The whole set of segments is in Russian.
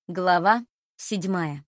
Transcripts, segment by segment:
Глава 7.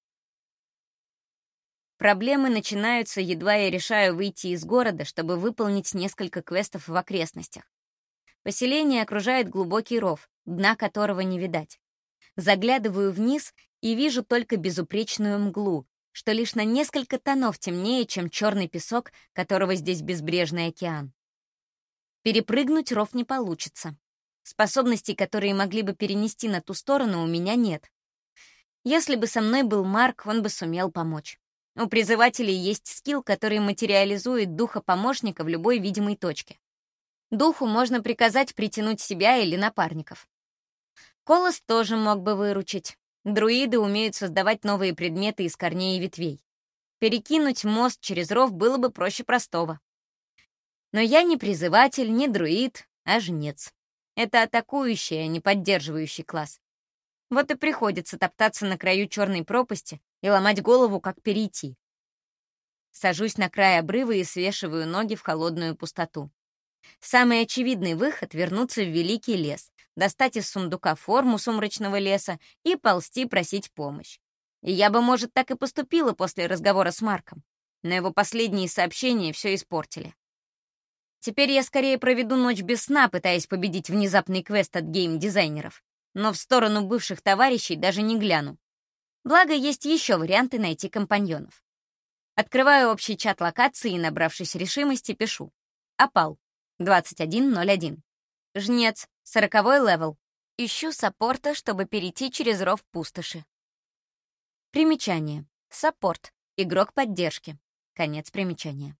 Проблемы начинаются, едва я решаю выйти из города, чтобы выполнить несколько квестов в окрестностях. Поселение окружает глубокий ров, дна которого не видать. Заглядываю вниз и вижу только безупречную мглу, что лишь на несколько тонов темнее, чем черный песок, которого здесь безбрежный океан. Перепрыгнуть ров не получится. Способностей, которые могли бы перенести на ту сторону, у меня нет. Если бы со мной был Марк, он бы сумел помочь. У призывателей есть скилл, который материализует духа помощника в любой видимой точке. Духу можно приказать притянуть себя или напарников. Колос тоже мог бы выручить. Друиды умеют создавать новые предметы из корней и ветвей. Перекинуть мост через ров было бы проще простого. Но я не призыватель, не друид, а жнец. Это атакующий, а не поддерживающий класс. Вот и приходится топтаться на краю черной пропасти и ломать голову, как перейти. Сажусь на край обрыва и свешиваю ноги в холодную пустоту. Самый очевидный выход — вернуться в великий лес, достать из сундука форму сумрачного леса и ползти просить помощь. И я бы, может, так и поступила после разговора с Марком, но его последние сообщения все испортили. Теперь я скорее проведу ночь без сна, пытаясь победить внезапный квест от гейм-дизайнеров, но в сторону бывших товарищей даже не гляну. Благо, есть еще варианты найти компаньонов. Открываю общий чат локации и, набравшись решимости, пишу. Опал. 21:01. Жнец. 40-й левел. Ищу саппорта, чтобы перейти через ров пустоши. Примечание. Саппорт. Игрок поддержки. Конец примечания.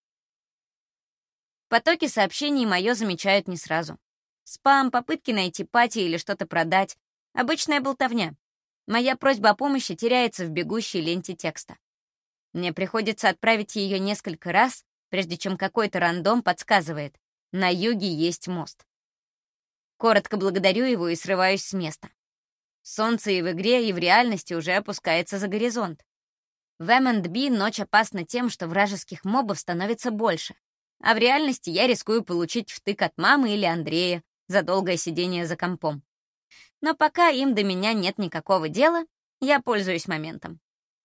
Потоки сообщений мое замечают не сразу. Спам, попытки найти пати или что-то продать. Обычная болтовня. Моя просьба о помощи теряется в бегущей ленте текста. Мне приходится отправить ее несколько раз, прежде чем какой-то рандом подсказывает: на юге есть мост. Коротко благодарю его и срываюсь с места. Солнце и в игре, и в реальности уже опускается за горизонт. В M&B ночь опасна тем, что вражеских мобов становится больше, а в реальности я рискую получить втык от мамы или Андрея за долгое сидение за компом. Но пока им до меня нет никакого дела, я пользуюсь моментом.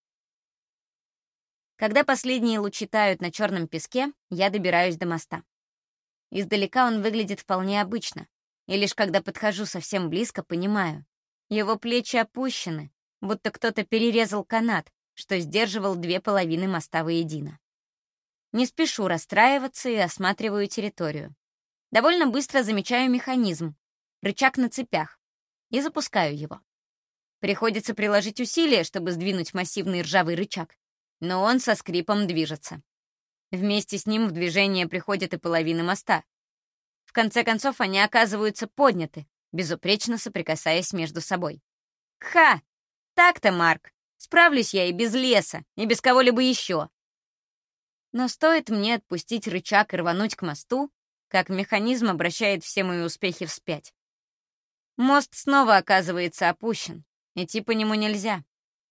Когда последние лучи тают на черном песке, я добираюсь до моста. Издалека он выглядит вполне обычно, и лишь когда подхожу совсем близко, понимаю. Его плечи опущены, будто кто-то перерезал канат, что сдерживал две половины моста воедино. Не спешу расстраиваться и осматриваю территорию. Довольно быстро замечаю механизм, рычаг на цепях, и запускаю его. Приходится приложить усилия, чтобы сдвинуть массивный ржавый рычаг, но он со скрипом движется. Вместе с ним в движение приходит и половина моста. В конце концов, они оказываются подняты, безупречно соприкасаясь между собой. Ха! Так-то, Марк. Справлюсь я и без леса, и без кого-либо еще. Но стоит мне отпустить рычаг и рвануть к мосту, как механизм обращает все мои успехи вспять. Мост снова оказывается опущен, идти по нему нельзя.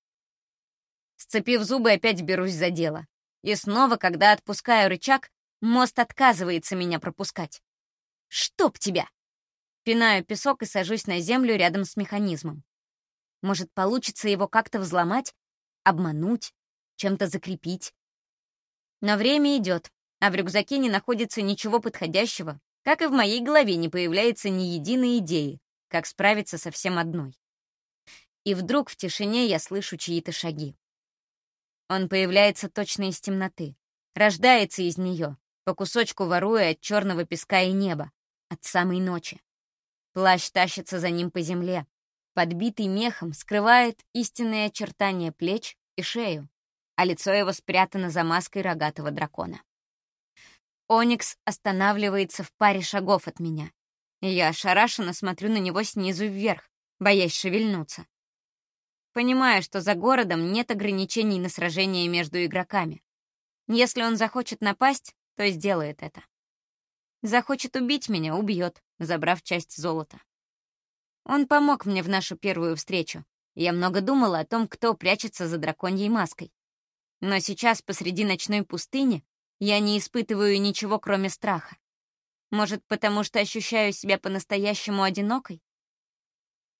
Сцепив зубы, опять берусь за дело. И снова, когда отпускаю рычаг, мост отказывается меня пропускать. «Чтоб тебя!» Пинаю песок и сажусь на землю рядом с механизмом. Может, получится его как-то взломать, обмануть, чем-то закрепить. Но время идет, а в рюкзаке не находится ничего подходящего, как и в моей голове не появляется ни единой идеи, как справиться со всем одной. И вдруг в тишине я слышу чьи-то шаги. Он появляется точно из темноты, рождается из нее, по кусочку воруя от черного песка и неба, от самой ночи. Плащ тащится за ним по земле, подбитый мехом скрывает истинные очертания плеч и шею, а лицо его спрятано за маской рогатого дракона. Оникс останавливается в паре шагов от меня, и я ошарашенно смотрю на него снизу вверх, боясь шевельнуться. Понимаю, что за городом нет ограничений на сражение между игроками. Если он захочет напасть, то сделает это. Захочет убить меня — убьет, забрав часть золота. Он помог мне в нашу первую встречу, и я много думала о том, кто прячется за драконьей маской. Но сейчас, посреди ночной пустыни, я не испытываю ничего, кроме страха. Может, потому что ощущаю себя по-настоящему одинокой?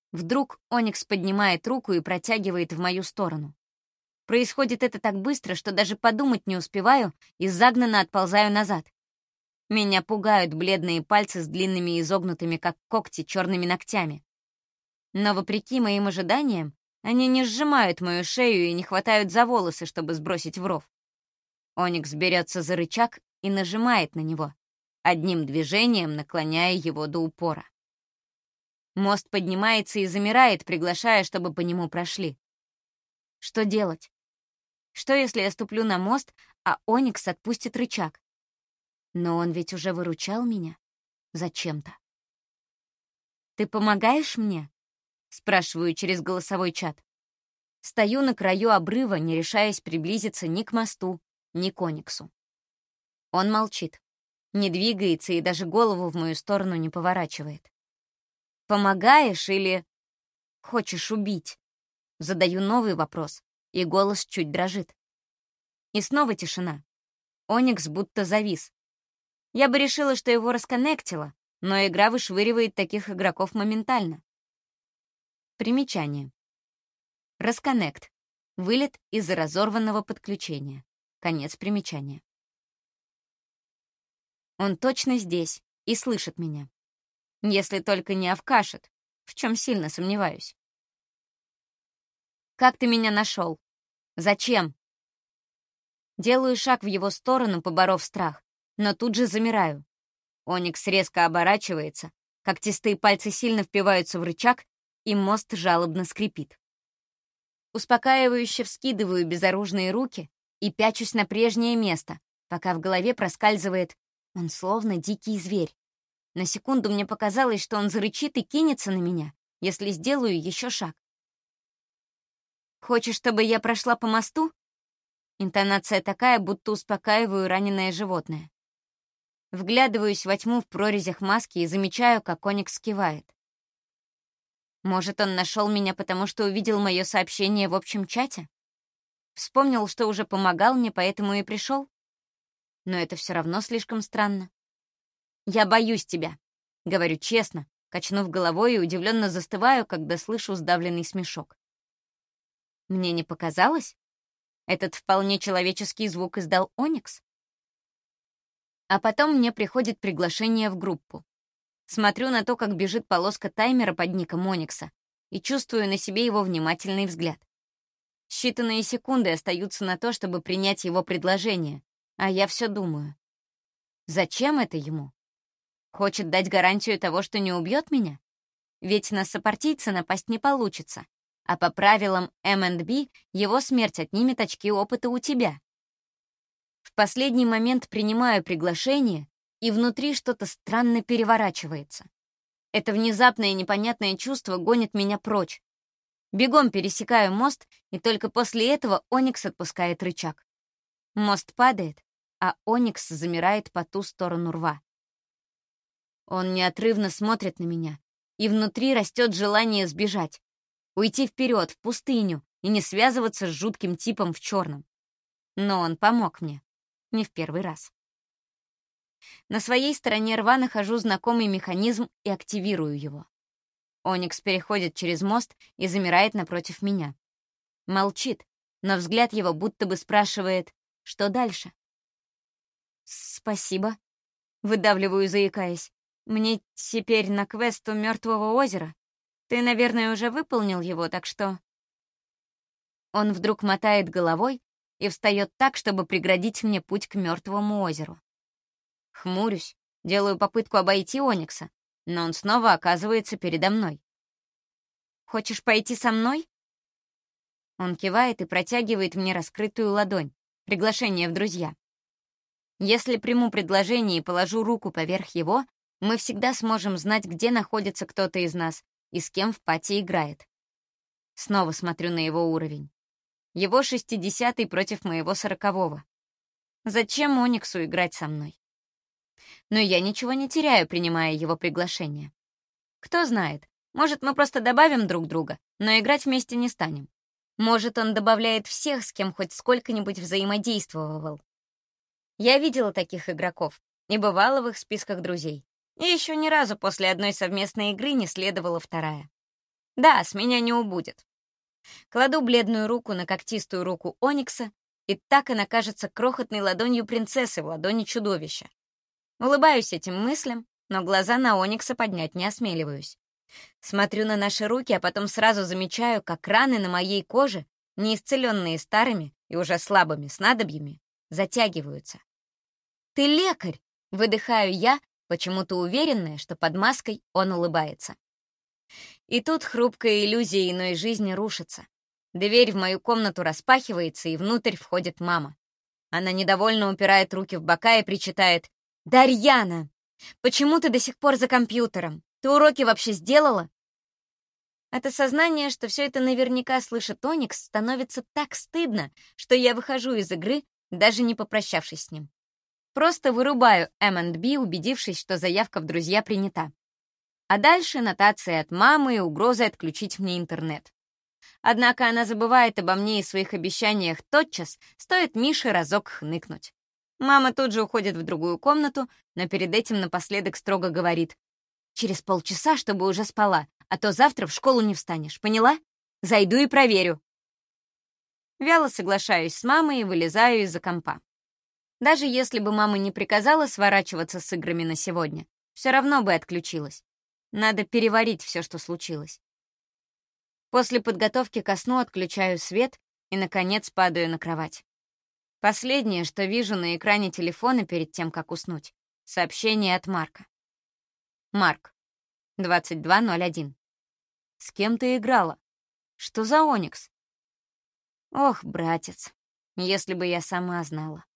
Вдруг Оникс поднимает руку и протягивает в мою сторону. Происходит это так быстро, что даже подумать не успеваю и загнанно отползаю назад. Меня пугают бледные пальцы с длинными изогнутыми, как когти, черными ногтями. Но, вопреки моим ожиданиям, они не сжимают мою шею и не хватают за волосы, чтобы сбросить в ров. Оникс берется за рычаг и нажимает на него, одним движением наклоняя его до упора. Мост поднимается и замирает, приглашая, чтобы по нему прошли. Что делать? Что, если я ступлю на мост, а Оникс отпустит рычаг? Но он ведь уже выручал меня. Зачем-то. «Ты помогаешь мне?» — спрашиваю через голосовой чат. Стою на краю обрыва, не решаясь приблизиться ни к мосту, ни к Ониксу. Он молчит, не двигается и даже голову в мою сторону не поворачивает. «Помогаешь или хочешь убить?» Задаю новый вопрос, и голос чуть дрожит. И снова тишина. Оникс будто завис. Я бы решила, что его расконнектило, но игра вышвыривает таких игроков моментально. Примечание. Расконнект. Вылет из-за разорванного подключения. Конец примечания. Он точно здесь и слышит меня. Если только не овкашет, в чем сильно сомневаюсь. «Как ты меня нашел? Зачем?» Делаю шаг в его сторону, поборов страх, но тут же замираю. Оникс резко оборачивается, когтистые пальцы сильно впиваются в рычаг, и мост жалобно скрипит. Успокаивающе вскидываю безоружные руки и пячусь на прежнее место, пока в голове проскальзывает: он словно дикий зверь. На секунду мне показалось, что он зарычит и кинется на меня, если сделаю еще шаг. «Хочешь, чтобы я прошла по мосту?» Интонация такая, будто успокаиваю раненое животное. Вглядываюсь во тьму в прорезях маски и замечаю, как Оникс кивает. Может, он нашел меня, потому что увидел мое сообщение в общем чате? Вспомнил, что уже помогал мне, поэтому и пришел? Но это все равно слишком странно. «Я боюсь тебя», — говорю честно, качнув головой и удивленно застываю, когда слышу сдавленный смешок. Мне не показалось? Этот вполне человеческий звук издал Оникс. А потом мне приходит приглашение в группу. Смотрю на то, как бежит полоска таймера под ником Оникса, и чувствую на себе его внимательный взгляд. Считанные секунды остаются на то, чтобы принять его предложение, а я все думаю. Зачем это ему? Хочет дать гарантию того, что не убьет меня? Ведь на сопартийца напасть не получится. А по правилам M&B его смерть отнимет очки опыта у тебя. В последний момент принимаю приглашение, и внутри что-то странно переворачивается. Это внезапное непонятное чувство гонит меня прочь. Бегом пересекаю мост, и только после этого Оникс отпускает рычаг. Мост падает, а Оникс замирает по ту сторону рва. Он неотрывно смотрит на меня, и внутри растет желание сбежать. Уйти вперед, в пустыню, и не связываться с жутким типом в черном. Но он помог мне. Не в первый раз. На своей стороне рва нахожу знакомый механизм и активирую его. Оникс переходит через мост и замирает напротив меня. Молчит, но взгляд его будто бы спрашивает, что дальше. «Спасибо», — выдавливаю, заикаясь. «Мне теперь на квест у Мертвого озера. Ты, наверное, уже выполнил его, так что...» Он вдруг мотает головой и встает так, чтобы преградить мне путь к Мертвому озеру. Хмурюсь, делаю попытку обойти Оникса, но он снова оказывается передо мной. «Хочешь пойти со мной?» Он кивает и протягивает мне раскрытую ладонь, приглашение в друзья. Если приму предложение и положу руку поверх его, мы всегда сможем знать, где находится кто-то из нас и с кем в пати играет. Снова смотрю на его уровень. Его 60-й против моего 40-го. Зачем Ониксу играть со мной? Но я ничего не теряю, принимая его приглашение. Кто знает, может, мы просто добавим друг друга, но играть вместе не станем. Может, он добавляет всех, с кем хоть сколько-нибудь взаимодействовал. Я видела таких игроков и бывала в их списках друзей. И еще ни разу после одной совместной игры не следовала вторая. Да, с меня не убудет. Кладу бледную руку на когтистую руку Оникса, и так она кажется крохотной ладонью принцессы в ладони чудовища. Улыбаюсь этим мыслям, но глаза на Оникса поднять не осмеливаюсь. Смотрю на наши руки, а потом сразу замечаю, как раны на моей коже, не исцеленные старыми и уже слабыми снадобьями, затягиваются. «Ты лекарь!» — выдыхаю я, почему-то уверенная, что под маской он улыбается. И тут хрупкая иллюзия иной жизни рушится. Дверь в мою комнату распахивается, и внутрь входит мама. Она недовольно упирает руки в бока и причитает: «Дарьяна, почему ты до сих пор за компьютером? Ты уроки вообще сделала?» От осознания, что все это наверняка слышит Оникс, становится так стыдно, что я выхожу из игры, даже не попрощавшись с ним. Просто вырубаю M&B, убедившись, что заявка в друзья принята. А дальше нотации от мамы и угрозы отключить мне интернет. Однако она забывает обо мне и своих обещаниях тотчас, стоит Мише разок хныкнуть. Мама тут же уходит в другую комнату, но перед этим напоследок строго говорит: «Через полчаса, чтобы уже спала, а то завтра в школу не встанешь, поняла? Зайду и проверю». Вяло соглашаюсь с мамой и вылезаю из-за компа. Даже если бы мама не приказала сворачиваться с играми на сегодня, все равно бы отключилась. Надо переварить все, что случилось. После подготовки ко сну отключаю свет и, наконец, падаю на кровать. Последнее, что вижу на экране телефона перед тем, как уснуть — сообщение от Марка. Марк, 22:01. С кем ты играла? Что за Оникс? Ох, братец, если бы я сама знала.